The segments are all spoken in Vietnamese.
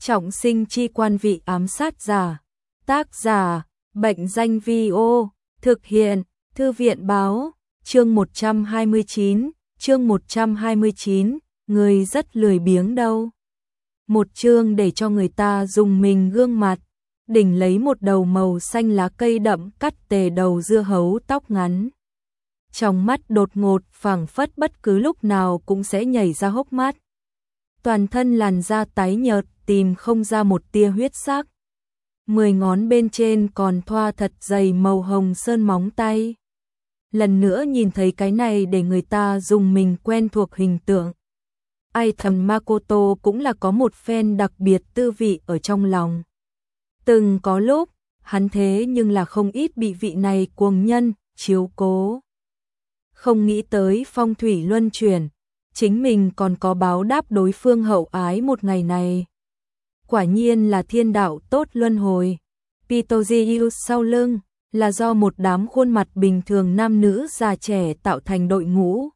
Trọng sinh chi quan vị ám sát giả. Tác giả, Bệnh danh Vi-ô, thực hiện, Thư viện báo, chương 129, người rất lười biếng đâu. Một chương để cho người ta dùng mình gương mặt, đỉnh lấy một đầu màu xanh lá cây đậm cắt tề đầu dưa hấu tóc ngắn. Trong mắt đột ngột phảng phất bất cứ lúc nào cũng sẽ nhảy ra hốc mắt. Toàn thân làn da tái nhợt, tìm không ra một tia huyết sắc. 10 ngón bên trên còn thoa thật dày màu hồng sơn móng tay. Lần nữa nhìn thấy cái này để người ta dùng mình quen thuộc hình tượng. Ai thầm Makoto cũng là có một phen đặc biệt tư vị ở trong lòng. Từng có lúc, hắn thế nhưng là không ít bị vị này cuồng nhân, chiếu cố. Không nghĩ tới phong thủy luân chuyển, chính mình còn có báo đáp đối phương hậu ái một ngày này. Quả nhiên là thiên đạo tốt luân hồi. Pitojiu sau lưng là do một đám khuôn mặt bình thường nam nữ già trẻ tạo thành đội ngũ.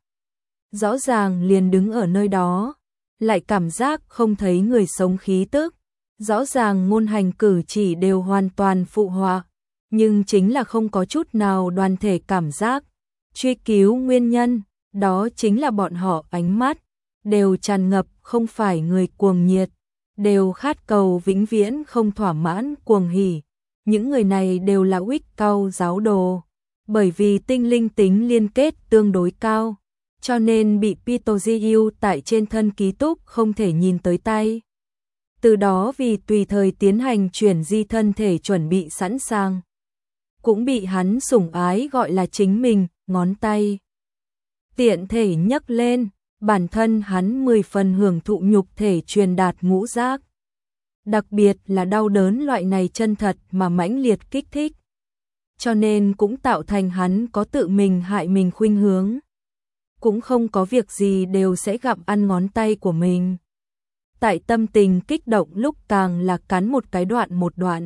Rõ ràng liền đứng ở nơi đó, lại cảm giác không thấy người sống khí tức. Rõ ràng ngôn hành cử chỉ đều hoàn toàn phụ họa, nhưng chính là không có chút nào đoàn thể cảm giác. Truy cứu nguyên nhân, đó chính là bọn họ ánh mắt, đều tràn ngập không phải người cuồng nhiệt, đều khát cầu vĩnh viễn không thỏa mãn cuồng hỉ. Những người này đều là Wiccao giáo đồ, bởi vì tinh linh tính liên kết tương đối cao, cho nên bị Pitojiu tại trên thân ký túc không thể nhìn tới tay. Từ đó vì tùy thời tiến hành chuyển di thân thể chuẩn bị sẵn sàng, cũng bị hắn sủng ái gọi là chính mình, ngón tay. Tiện thể nhấc lên, bản thân hắn 10 phần hưởng thụ nhục thể truyền đạt ngũ giác. Đặc biệt là đau đớn loại này chân thật mà mãnh liệt kích thích. Cho nên cũng tạo thành hắn có tự mình hại mình khuynh hướng. Cũng không có việc gì đều sẽ gặm ăn ngón tay của mình. Tại tâm tình kích động lúc càng là cắn một cái đoạn một đoạn.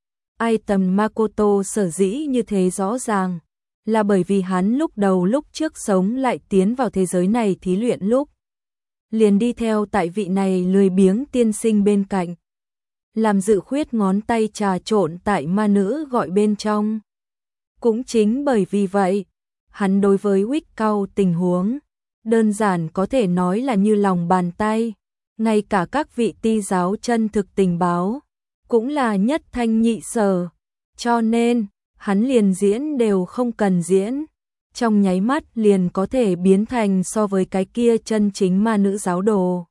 Ai tầm Makoto sở dĩ như thế rõ ràng, là bởi vì hắn lúc trước sống lại tiến vào thế giới này thí luyện lúc. Liền đi theo tại vị này lười biếng tiên sinh bên cạnh. Làm dự khuyết ngón tay trà trộn tại ma nữ gọi bên trong. Cũng chính bởi vì vậy, hắn đối với Wiccao tình huống, đơn giản có thể nói là như lòng bàn tay. Ngay cả các vị ti giáo chân thực tình báo, cũng là nhất thanh nhị sở. Cho nên, hắn liền diễn đều không cần diễn. Trong nháy mắt liền có thể biến thành so với cái kia chân chính ma nữ giáo đồ.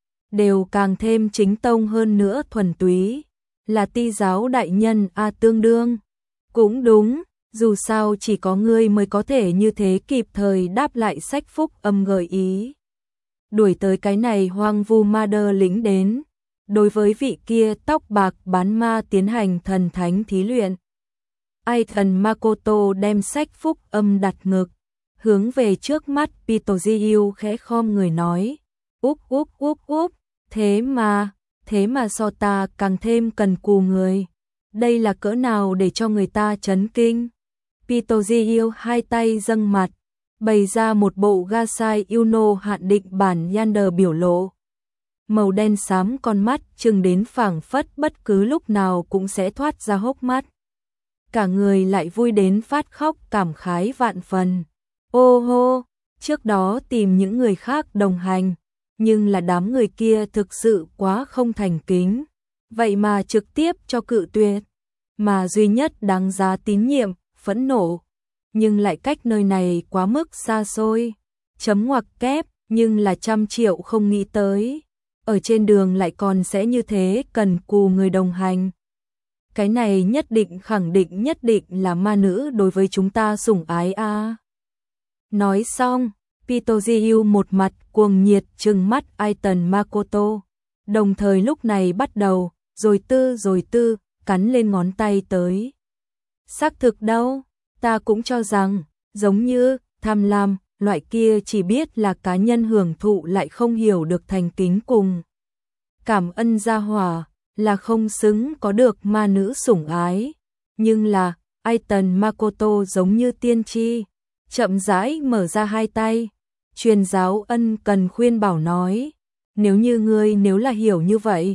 Đều càng thêm chính tông hơn nữa thuần túy. Là ti giáo đại nhân tương đương. Cũng đúng, dù sao chỉ có ngươi mới có thể như thế kịp thời đáp lại sách phúc âm gợi ý. Đuổi tới cái này hoang vu ma đơ lĩnh đến. Đối với vị kia tóc bạc bán ma tiến hành thần thánh thí luyện. Ai thần Makoto đem sách phúc âm đặt ngực, hướng về trước mắt Pitojiu khẽ khom người nói. Úp, thế mà so ta càng thêm cần cù người. Đây là cỡ nào để cho người ta chấn kinh. Pitojiu hai tay dâng mặt, bày ra một bộ Gasai Uno hạn định bản Yander biểu lộ. Màu đen xám con mắt trừng đến phảng phất bất cứ lúc nào cũng sẽ thoát ra hốc mắt. Cả người lại vui đến phát khóc cảm khái vạn phần. Ô hô, trước đó tìm những người khác đồng hành, nhưng là đám người kia thực sự quá không thành kính. Vậy mà trực tiếp cho cự tuyệt. Mà duy nhất đáng giá tín nhiệm, phẫn nộ. Nhưng lại cách nơi này quá mức xa xôi. Chấm ngoặc kép, nhưng là 100 triệu không nghĩ tới. Ở trên đường lại còn sẽ như thế cần cù người đồng hành. Cái này khẳng định nhất định là ma nữ đối với chúng ta sủng ái a. Nói xong, Pitojiu một mặt cuồng nhiệt trừng mắt Aiton Makoto. Đồng thời lúc này bắt đầu, rồi tư, cắn lên ngón tay tới. Xác thực đâu, ta cũng cho rằng, giống như, tham lam, loại kia chỉ biết là cá nhân hưởng thụ lại không hiểu được thành kính cùng. Cảm ơn gia hỏa, là không xứng có được ma nữ sủng ái. Nhưng là, Aiton Makoto giống như tiên tri, chậm rãi mở ra hai tay. Truyền giáo ân cần khuyên bảo nói, nếu là hiểu như vậy,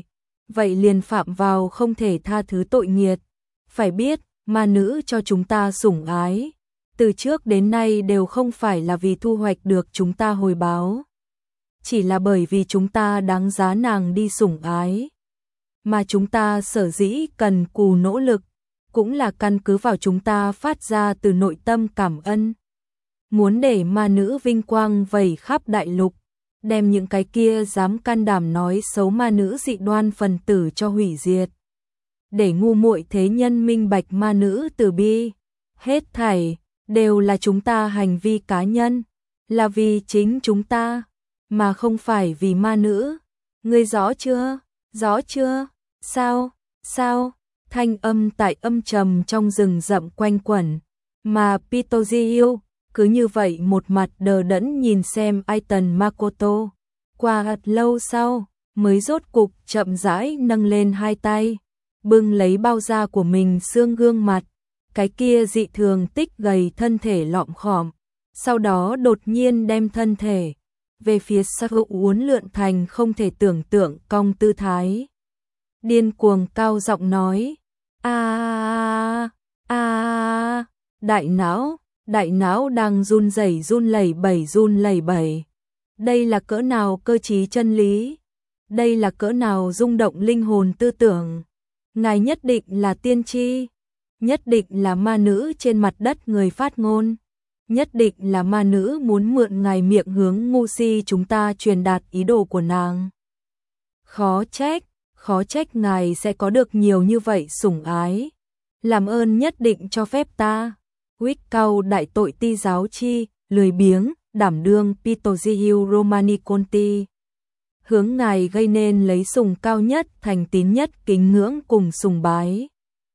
vậy liền phạm vào không thể tha thứ tội nghiệt. Phải biết, ma nữ cho chúng ta sủng ái, từ trước đến nay đều không phải là vì thu hoạch được chúng ta hồi báo, chỉ là bởi vì chúng ta đáng giá nàng đi sủng ái. Mà chúng ta sở dĩ cần cù nỗ lực, cũng là căn cứ vào chúng ta phát ra từ nội tâm cảm ơn. Muốn để ma nữ vinh quang vẩy khắp đại lục, đem những cái kia dám can đảm nói xấu ma nữ dị đoan phần tử cho hủy diệt. Để ngu muội thế nhân minh bạch ma nữ từ bi, hết thảy đều là chúng ta hành vi cá nhân, là vì chính chúng ta, mà không phải vì ma nữ. Ngươi rõ chưa? Rõ chưa? Sao? Sao? Thanh âm tại âm trầm trong rừng rậm quanh quẩn, mà Pitojiu cứ như vậy một mặt đờ đẫn nhìn xem Aiton Makoto. Qua thật lâu sau, mới rốt cục chậm rãi nâng lên hai tay, bưng lấy bao da của mình xương gương mặt, cái kia dị thường tích gầy thân thể lọm khọm, sau đó đột nhiên đem thân thể về phía sau uốn lượn thành không thể tưởng tượng cong tư thái. Điên cuồng cao giọng nói, a đại não đang run lẩy bẩy. Đây là cỡ nào cơ trí chân lý, đây là cỡ nào rung động linh hồn tư tưởng. Ngài nhất định là tiên tri, nhất định là ma nữ trên mặt đất người phát ngôn, nhất định là ma nữ muốn mượn ngài miệng hướng ngu si chúng ta truyền đạt ý đồ của nàng. Khó trách ngài sẽ có được nhiều như vậy sủng ái. Làm ơn nhất định cho phép ta. Quýt cau đại tội ti giáo chi, lười biếng, đảm đương Pitojiu Romani Conti. Hướng ngài gây nên lấy sùng cao nhất, thành tín nhất, kính ngưỡng cùng sùng bái.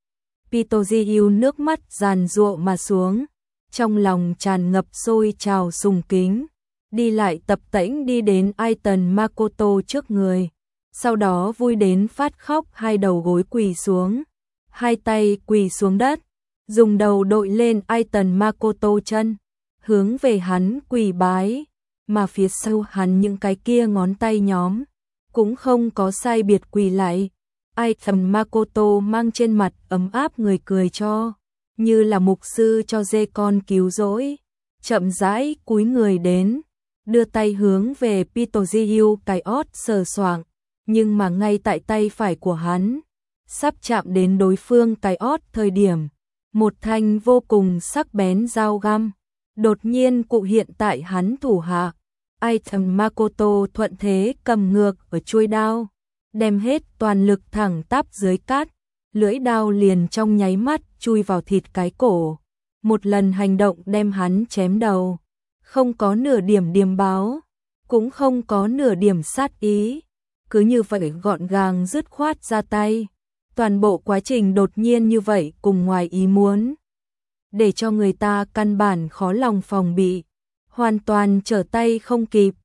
Pitojiu nước mắt giàn giụa mà xuống, trong lòng tràn ngập sôi trào sùng kính, đi lại tập tễnh đi đến Aiton Makoto trước người, sau đó vui đến phát khóc, hai đầu gối quỳ xuống, hai tay quỳ xuống đất, dùng đầu đội lên Aiton Makoto chân, hướng về hắn quỳ bái, mà phía sau hắn những cái kia ngón tay nhóm cũng không có sai biệt quỳ lại. Aiton Makoto mang trên mặt ấm áp người cười cho, như là mục sư cho dê con cứu rỗi, chậm rãi cúi người đến, đưa tay hướng về Pitojiu cái ót sờ soạng, nhưng mà ngay tại tay phải của hắn, sắp chạm đến đối phương cái ót thời điểm, một thanh vô cùng sắc bén dao găm đột nhiên cụ hiện tại hắn thủ hạ. Aiton Makoto thuận thế cầm ngược ở chuôi đao, đem hết toàn lực thẳng tắp dưới cát, lưỡi đao liền trong nháy mắt chui vào thịt cái cổ, một lần hành động đem hắn chém đầu, không có nửa điểm điềm báo, cũng không có nửa điểm sát ý, cứ như vậy gọn gàng dứt khoát ra tay. Toàn bộ quá trình đột nhiên như vậy cùng ngoài ý muốn, để cho người ta căn bản khó lòng phòng bị, hoàn toàn trở tay không kịp.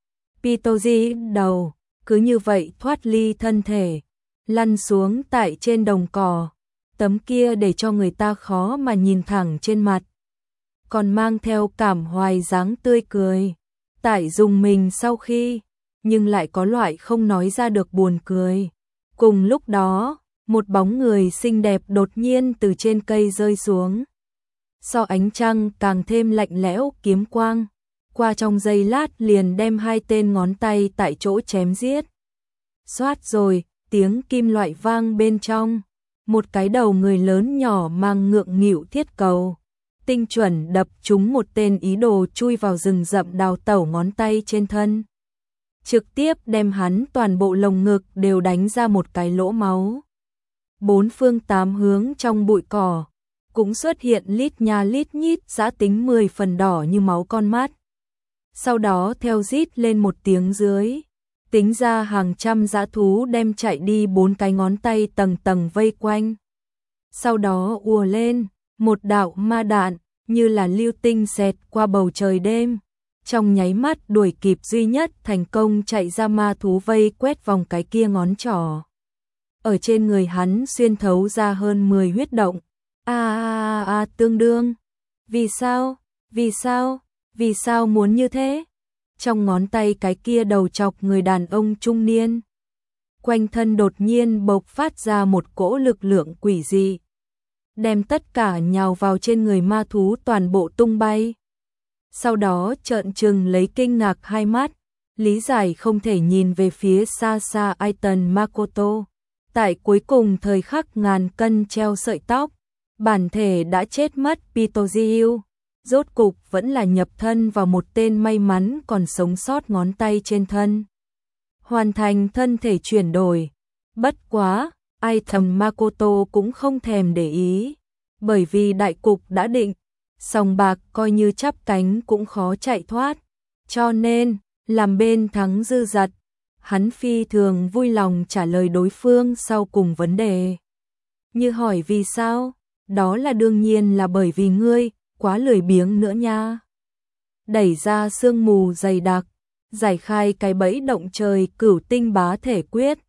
Pitoji đầu cứ như vậy thoát ly thân thể, lăn xuống tại trên đồng cỏ, tấm kia để cho người ta khó mà nhìn thẳng trên mặt, còn mang theo cảm hoài dáng tươi cười. Tại dùng mình sau khi, nhưng lại có loại không nói ra được buồn cười. Cùng lúc đó, một bóng người xinh đẹp đột nhiên từ trên cây rơi xuống. So ánh trăng càng thêm lạnh lẽo, kiếm quang qua trong giây lát liền đem hai tên ngón tay tại chỗ chém giết. Xoát rồi, tiếng kim loại vang bên trong, một cái đầu người lớn nhỏ mang ngượng nghịu thiết cầu, tinh chuẩn đập trúng một tên ý đồ chui vào rừng rậm đào tẩu ngón tay trên thân, trực tiếp đem hắn toàn bộ lồng ngực đều đánh ra một cái lỗ máu. Bốn phương tám hướng trong bụi cỏ cũng xuất hiện lít nha lít nhít dã tính 10 phần đỏ như máu con mắt. Sau đó theo rít lên một tiếng dưới, tính ra hàng trăm dã thú đem chạy đi, bốn cái ngón tay tầng tầng vây quanh. Sau đó ùa lên, một đạo ma đạn như là lưu tinh xẹt qua bầu trời đêm, trong nháy mắt đuổi kịp duy nhất thành công chạy ra ma thú vây quét vòng cái kia ngón trỏ. Ở trên người hắn xuyên thấu ra hơn 10 huyết động. Tương đương. Vì sao muốn như thế? Trong ngón tay cái kia đầu chọc người đàn ông trung niên. quanh thân đột nhiên bộc phát ra một cỗ lực lượng quỷ dị, đem tất cả nhào vào trên người ma thú toàn bộ tung bay. Sau đó trợn trừng lấy kinh ngạc hai mắt, lý giải không thể nhìn về phía xa xa Aiton Makoto. Tại cuối cùng thời khắc ngàn cân treo sợi tóc, bản thể đã chết mất Pitojiu, rốt cục vẫn là nhập thân vào một tên may mắn còn sống sót ngón tay trên thân. Hoàn thành thân thể chuyển đổi. Bất quá, Aiton Makoto cũng không thèm để ý, bởi vì đại cục đã định, sòng bạc coi như chắp cánh cũng khó chạy thoát, cho nên, làm bên thắng dư dật, hắn phi thường vui lòng trả lời đối phương sau cùng vấn đề. Như hỏi vì sao? Đó là đương nhiên là bởi vì ngươi, quá lười biếng nữa nha. Đẩy ra sương mù dày đặc, giải khai cái bẫy động trời cửu tinh bá thể quyết,